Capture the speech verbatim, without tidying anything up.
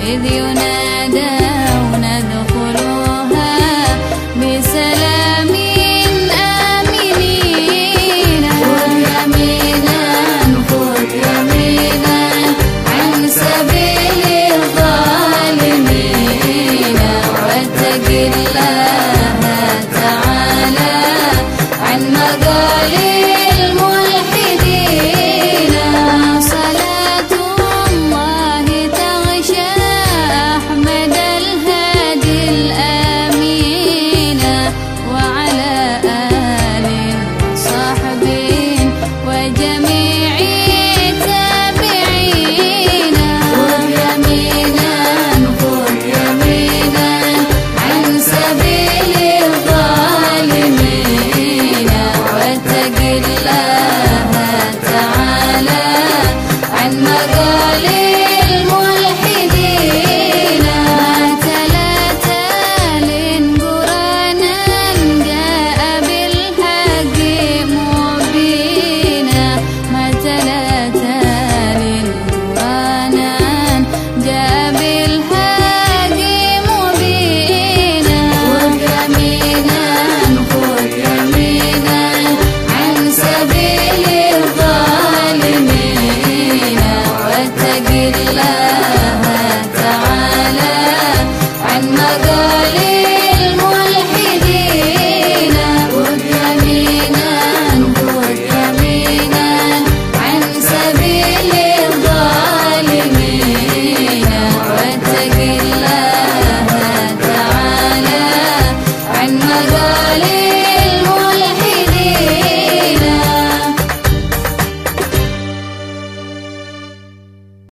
إذ ينادون ادخلوها بسلام آمنين. خذ يمينا خذ يمينا عن سبيل الظالمين، واتق الله تعالى عن مقال الملحدين. صلاة الله تغشى أحمد الهادي الآمين، وعلى آل وصحبه وجميع التابعين. خذ يمينا خذ يمينا عن سبيل الظالمين، واتق الله تعالى عن مقال الملحدين. تلا تال قرانا جاء بالحق مبينا، ما تلا تال قرانا جاء بالحق مبينا. خذ يمينا خذ يمينا عن سبيل الظالمين، واتق الله تعالى عن مقال